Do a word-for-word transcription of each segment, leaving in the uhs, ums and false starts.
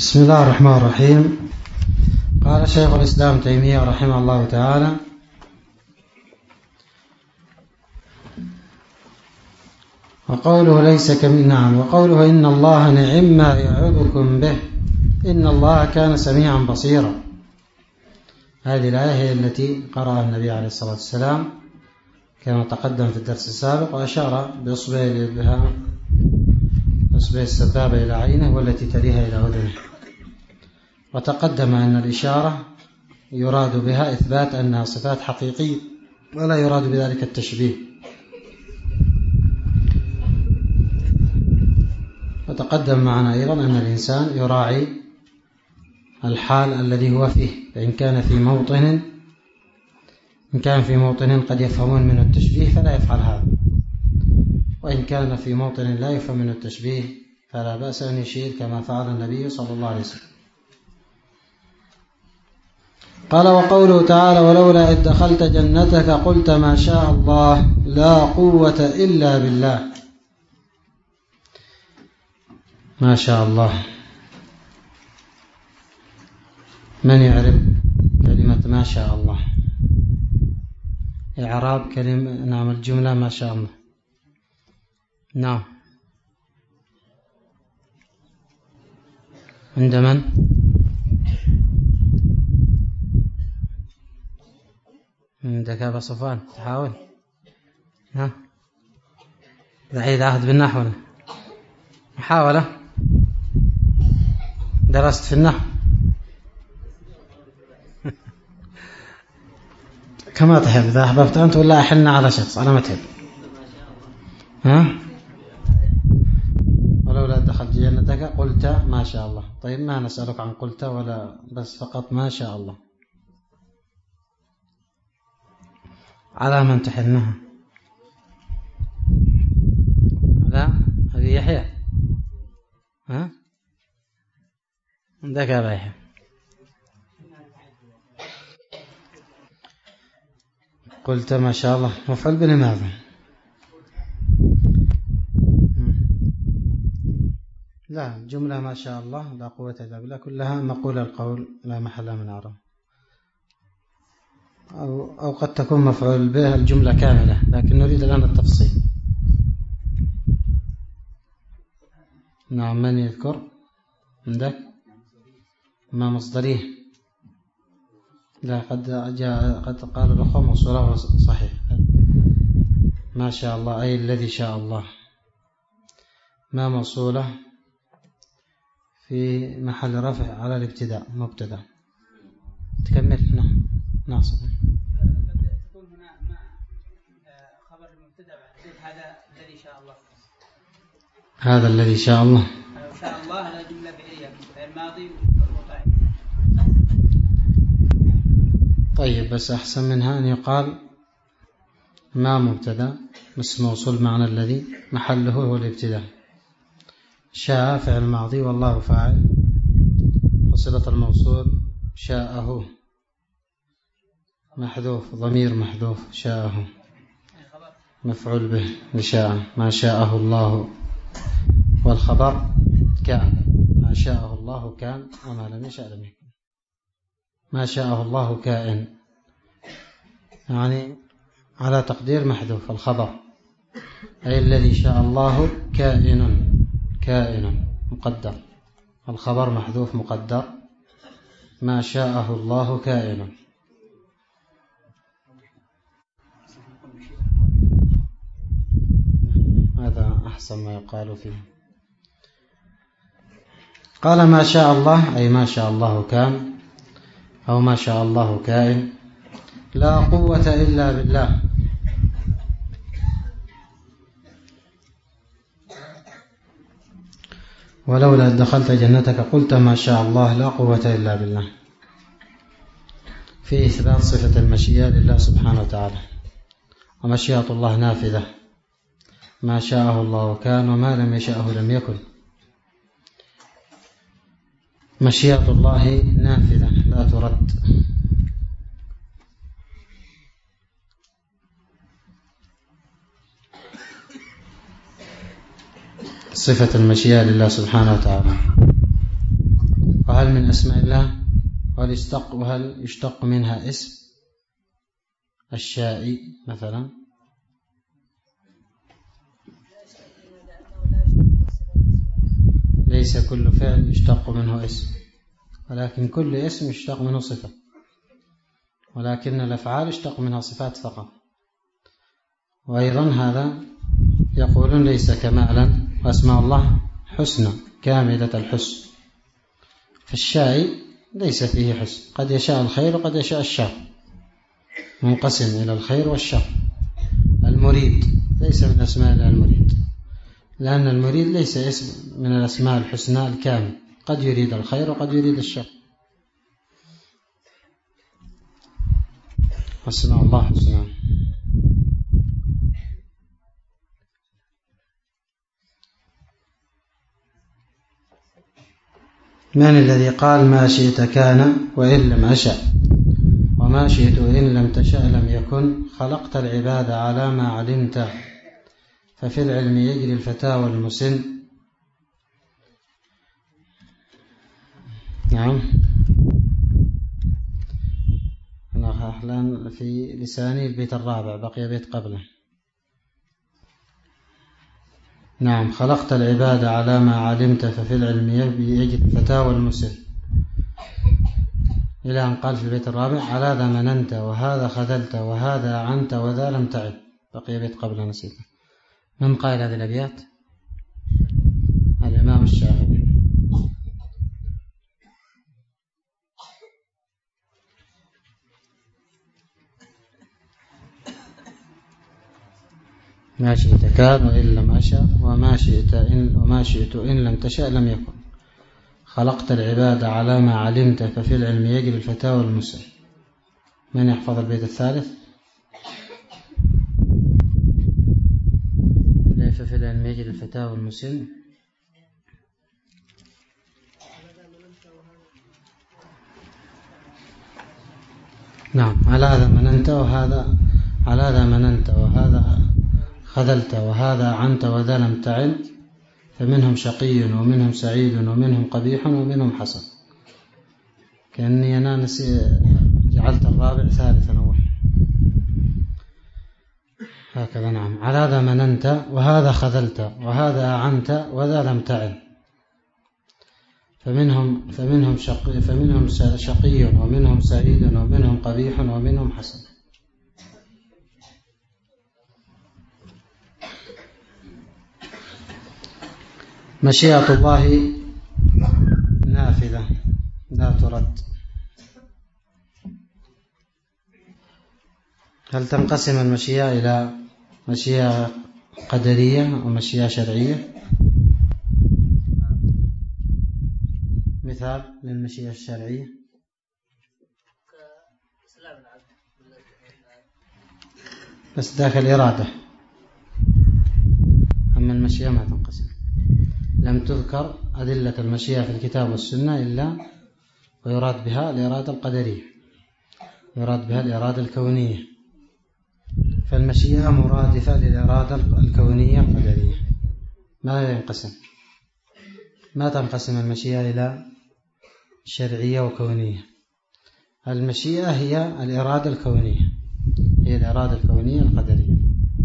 بسم الله الرحمن الرحيم. قال شيخ الإسلام تيمية رحمه الله تعالى: وقوله ليس كمن نعم وقوله إن الله نعم ما يعظكم به إن الله كان سميعا بصيرا. هذه الآية هي التي قرأها النبي عليه الصلاة والسلام كما تقدم في الدرس السابق، وأشار بإصبعه الإبهام إصبع السبابة إلى عينه والتي تليها إلى أذنه. وتقدم أن الإشارة يراد بها إثبات أنها صفات حقيقية ولا يراد بذلك التشبيه. وتقدم معنا أيضا أن الإنسان يراعي الحال الذي هو فيه، فإن كان في موطن إن كان في موطن قد يفهمون منه التشبيه فلا يفعل هذا، وإن كان في موطن لا يفهم منه التشبيه فلا بأس أن يشير كما فعل النبي صلى الله عليه وسلم. قال: وقوله تعالى: ولولا إذ دخلت جنتك قلت ما شاء الله لا قوة إلا بالله. ما شاء الله، من يعرف كلمة ما شاء الله؟ إعراب كلمة نعم الجملة ما شاء الله. نعم، عند من؟ عندك أبا صفوان، تحاول ها بعيد عهد بالنحو، محاولة، درست في النحو كما تحب، إذا أحببت أنت ولا أحلنا على شخص على ما تحب. ها ولولا دخلت جنتك قلت ما شاء الله. طيب ما نسألك عن قلت ولا بس فقط ما شاء الله، على من تحنها؟ على أبي يحيى. ها عندك أبي يحيى. قلت ما شاء الله مفعول بلماذا؟ لا، جملة ما شاء الله لا قوة إلا بالله كلها مقول القول لا محل من إعراب، أو, أو قد تكون مفعول به الجملة كاملة، لكن نريد الآن التفصيل. نعم، من يذكر؟ عندك ما مصدريه؟ لا، قد جاء قد قال الأخوة موصوله صحيح. ما شاء الله أي الذي شاء الله، ما موصوله في محل رفع على الابتداء مبتدا. تكمل. نعم ناصر. تكون هنا مع خبر المبتدا هذا الذي شاء الله. هذا الذي شاء الله. شاء الله هذا جملة فعلية الماضي والمضارع. طيب، بس أحسن منها أن يقال ما مبتدا اسم موصول معنى الذي محله هو الابتداء. شاء فعل ماضي والله فاعل، وصلة الموصول شاءه محذوف، ضمير محذوف، شاءه مفعول به لشاء، ما شاءه الله، والخبر كان، ما شاءه الله كان وما لم يشاء لم يكن. ما شاءه الله كائن، يعني على تقدير محذوف الخبر، أي الذي شاء الله كائن، كائن مقدر، الخبر محذوف مقدر، ما شاءه الله كائن. هذا أحسن ما يقال فيه. قال ما شاء الله أي ما شاء الله كان، أو ما شاء الله كائن، لا قوة إلا بالله. ولولا دخلت جنتك قلت ما شاء الله لا قوة إلا بالله، في إثبات صفة المشيئة لله سبحانه وتعالى، ومشيئة الله نافذة، ما شاءه الله كان وما لم يشاءه لم يكن. مشيئة الله نافذة لا ترد. صفة المشيئة لله سبحانه وتعالى. وهل من أسماء الله؟ وهل يشتق منها اسم الشائي مثلا؟ ليس كل فعل يشتق منه اسم، ولكن كل اسم يشتق منه صفة، ولكن الأفعال يشتق منها صفات فقط. وأيضا هذا يقولون ليس كمالا، وأسماء الله حسنى كاملة الحسن، فالشائي ليس فيه حسن، قد يشاء الخير وقد يشاء الشر، منقسم إلى الخير والشر. المريد ليس من أسماء الله المريد، لأن المريد ليس اسم من الأسماء الحسنى الكامل، قد يريد الخير وقد يريد الشر. أسماء الله حسنى. من الذي قال ما شئت كان وإن لم أشأ، وما شئت إن لم تشأ لم يكن، خلقت العباد على ما علمت، ففي العلم يجري الفتى والمسن. نعم، أنا أحلان في لساني البيت الرابع، بقي بيت قبله. نعم، خلقت العباد على ما علمت، ففي العلم يجري الفتى والمسن، إلى أن قال في البيت الرابع على ذا مننت وهذا خذلت وهذا عنت وذا لم تعد. بقي بيت قبله نسيته. من قائل هذه الأبيات؟ الإمام الشافعي. ما شئت كان وإن لم أشأ، وما شئت إن, وما شئت إن لم تشأ لم يكن، خلقت العباد على ما علمت، ففي العلم يجري الفتى والمسن. من يحفظ البيت الثالث؟ ففي العلم يجري الفتى والمسن. نعم، على هذا مننت وهذا على هذا مننت وهذا خذلت وهذا عنت وذا لم تعن، فمنهم شقي ومنهم سعيد ومنهم قبيح ومنهم حسن. كأني أنا نسي جعلت الرابع ثالثا أول هكذا. نعم، على هذا مننت وهذا خذلت وهذا عنت وذا لم تعن، فمنهم فمنهم شقي فمنهم شقي ومنهم سعيد ومنهم قبيح ومنهم حسن. مشيئة الله نافذة لا ترد. هل تنقسم المشيئة إلى مشيئة قدرية ومشيئة شرعية؟ مثال للمشيئة الشرعية؟ بس ذاك الإرادة. أما المشيئة ما تنقسم. لم تذكر أدلة المشيئة في الكتاب والسنة إلا ويراد بها الإرادة القدرية، يراد بها الإرادة الكونية، فالمشيئة مرادفة للإرادة الكونية القدرية. ما ينقسم ما تنقسم المشيئة إلى شرعية وكونية. المشيئة هي الإرادة الكونية، هي الإرادة الكونية القدرية.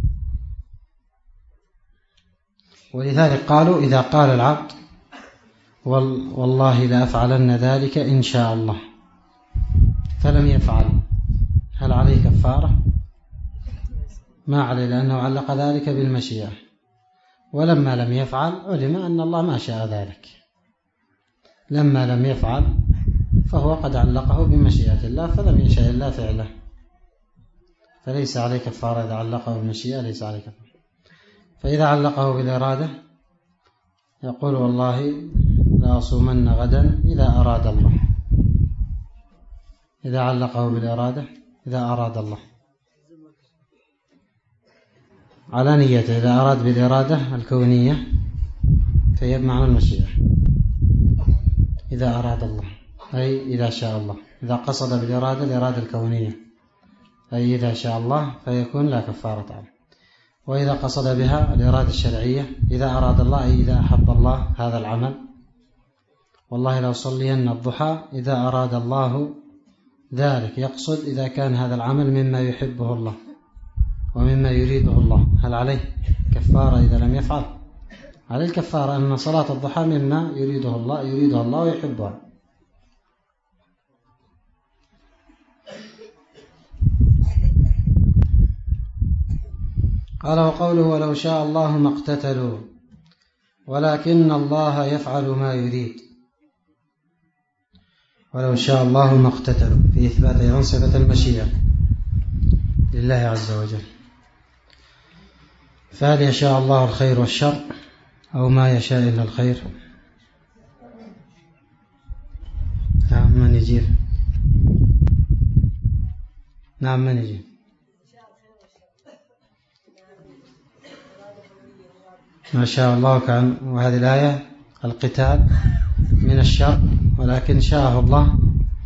ولذلك قالوا إذا قال العبد والله لا أفعلن ذلك إن شاء الله فلم يفعل، هل عليه كفارة؟ ما عليه، لأنه علق ذلك بالمشيئة، ولما لم يفعل علم أن الله ما شاء ذلك. لما لم يفعل فهو قد علقه بمشيئة الله، فلم يشاء الله فعله، فليس عليه كفارة. إذا علقه بالمشيئة ليس عليه كفارة. فإذا علقه بالإرادة يقول والله لا أصومن غدا إذا أراد الله. إذا علقه بالإرادة إذا أراد الله على نيته، إذا أراد بالإرادة الكونية فهي بمعنى المشيئة. إذا أراد الله أي إذا شاء الله. إذا قصد بالإرادة الإرادة الكونية أي إذا شاء الله فيكون لا كفارة عليه. وإذا قصد بها الإرادة الشرعية إذا أراد الله أي إذا أحب الله هذا العمل والله لو صلين الضحى إذا أراد الله ذلك، يقصد إذا كان هذا العمل مما يحبه الله ومما يريده الله، هل عليه كفارة إذا لم يفعل؟ على الكفارة أن صلاة الضحى مما يريده الله يريده الله ويحبها. قال وقوله ولو شاء الله ما اقتتلوا ولكن الله يفعل ما يريد. ولو شاء الله ما اقتتلوا في إثبات أيضا صفة المشيئة لله عز وجل، فهل يشاء الله الخير والشر أو ما يشاء إلا الخير؟ نعم من يجيب؟ نعم من يجيب؟ ما شاء الله كان، وهذه الآية القتال من الشر ولكن شاءه الله،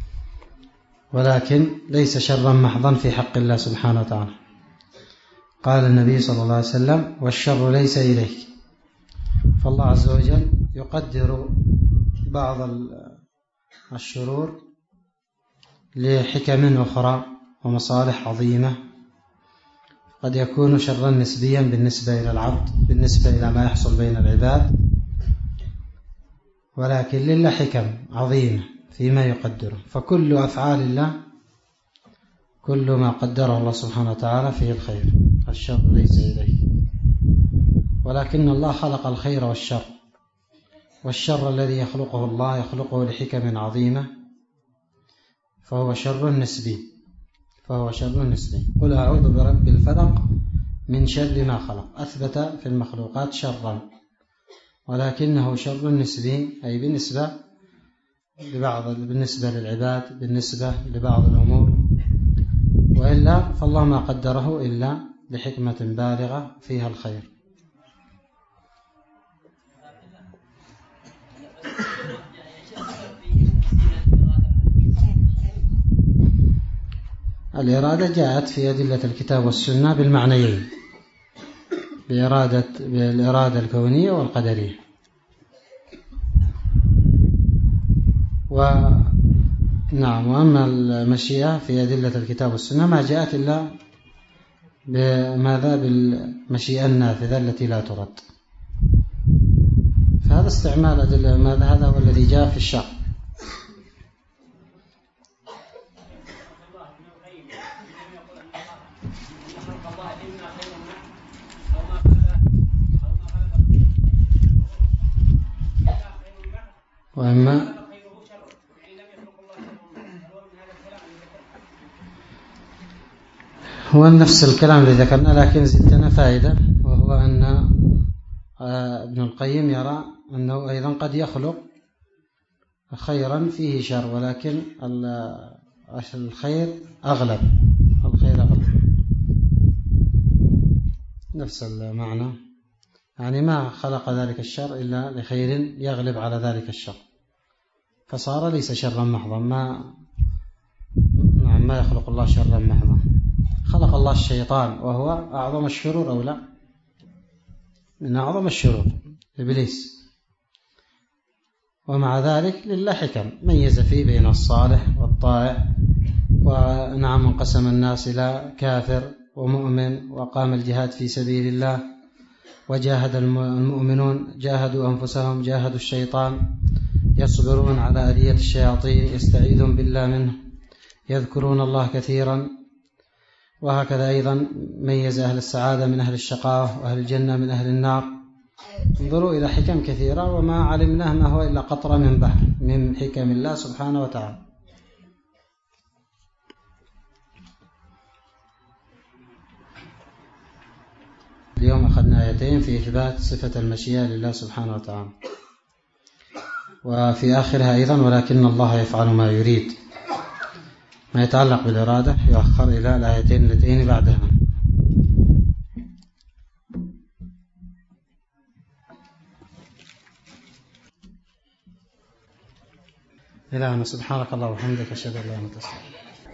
ولكن ليس شرا محضا في حق الله سبحانه وتعالى. قال النبي صلى الله عليه وسلم والشر ليس إليك، فالله عز وجل يقدر بعض الشرور لحكم أخرى ومصالح عظيمة، قد يكون شرا نسبيا بالنسبة إلى العبد، بالنسبة إلى ما يحصل بين العباد، ولكن لله حكم عظيمة فيما يقدره. فكل أفعال الله كل ما قدره الله سبحانه وتعالى فيه الخير، الشر ليس إليه، ولكن الله خلق الخير والشر، والشر الذي يخلقه الله يخلقه لحكم عظيمة، فهو شر نسبي فهو شر نسبي. قل أعوذ برب الفلق من شر ما خلق، أثبت في المخلوقات شرا، ولكنه شر نسبي، أي بالنسبة لبعض بالنسبة للعباد، بالنسبة لبعض الأمور، وإلا فالله ما قدره إلا لحكمة بالغة فيها الخير. الإرادة جاءت في أدلة الكتاب والسنة بالمعنيين، بإرادة بالإرادة الكونية والقدرية. ونعم، وأما المشيئة في أدلة الكتاب والسنة ما جاءت إلا بماذا؟ بالمشيئة النافذة التي لا ترد. فهذا استعمال أدلة ماذا؟ هذا هو الذي جاء في الشرع. وأما هو نفس الكلام الذي ذكرنا، لكن زدنا فائدة، وهو أن ابن القيم يرى أنه أيضا قد يخلق خيرا فيه شر، ولكن الخير أغلب الخير أغلب نفس المعنى، يعني ما خلق ذلك الشر إلا لخير يغلب على ذلك الشر، فصار ليس شرا محضا. ما نعم ما يخلق الله شرا محضا. خلق الله الشيطان وهو أعظم الشرور أو لا؟ من أعظم الشرور إبليس، ومع ذلك لله حكم ميز فيه بين الصالح والطائع. ونعم انقسم الناس إلى كافر ومؤمن، وقام الجهاد في سبيل الله، وجاهد المؤمنون جاهدوا أنفسهم جاهدوا الشيطان، يصبرون على أذية الشياطين، يستعيذون بالله منه، يذكرون الله كثيرا. وهكذا أيضا ميز أهل السعادة من أهل الشقاوة، وأهل الجنة من أهل النار. انظروا إلى حكم كثيرة، وما علمناه ما هو إلا قطرة من بحر من حكم الله سبحانه وتعالى. اليوم أخذنا آيتين في إثبات صفة المشيئة لله سبحانه وتعالى، وفي آخرها أيضا ولكن الله يفعل ما يريد. ما يتعلق بالإرادة يؤخر إلى الآيتين اللتين بعدها. إلهنا سبحانك الله وبحمدك أشهد أن لا إله إلا أنت.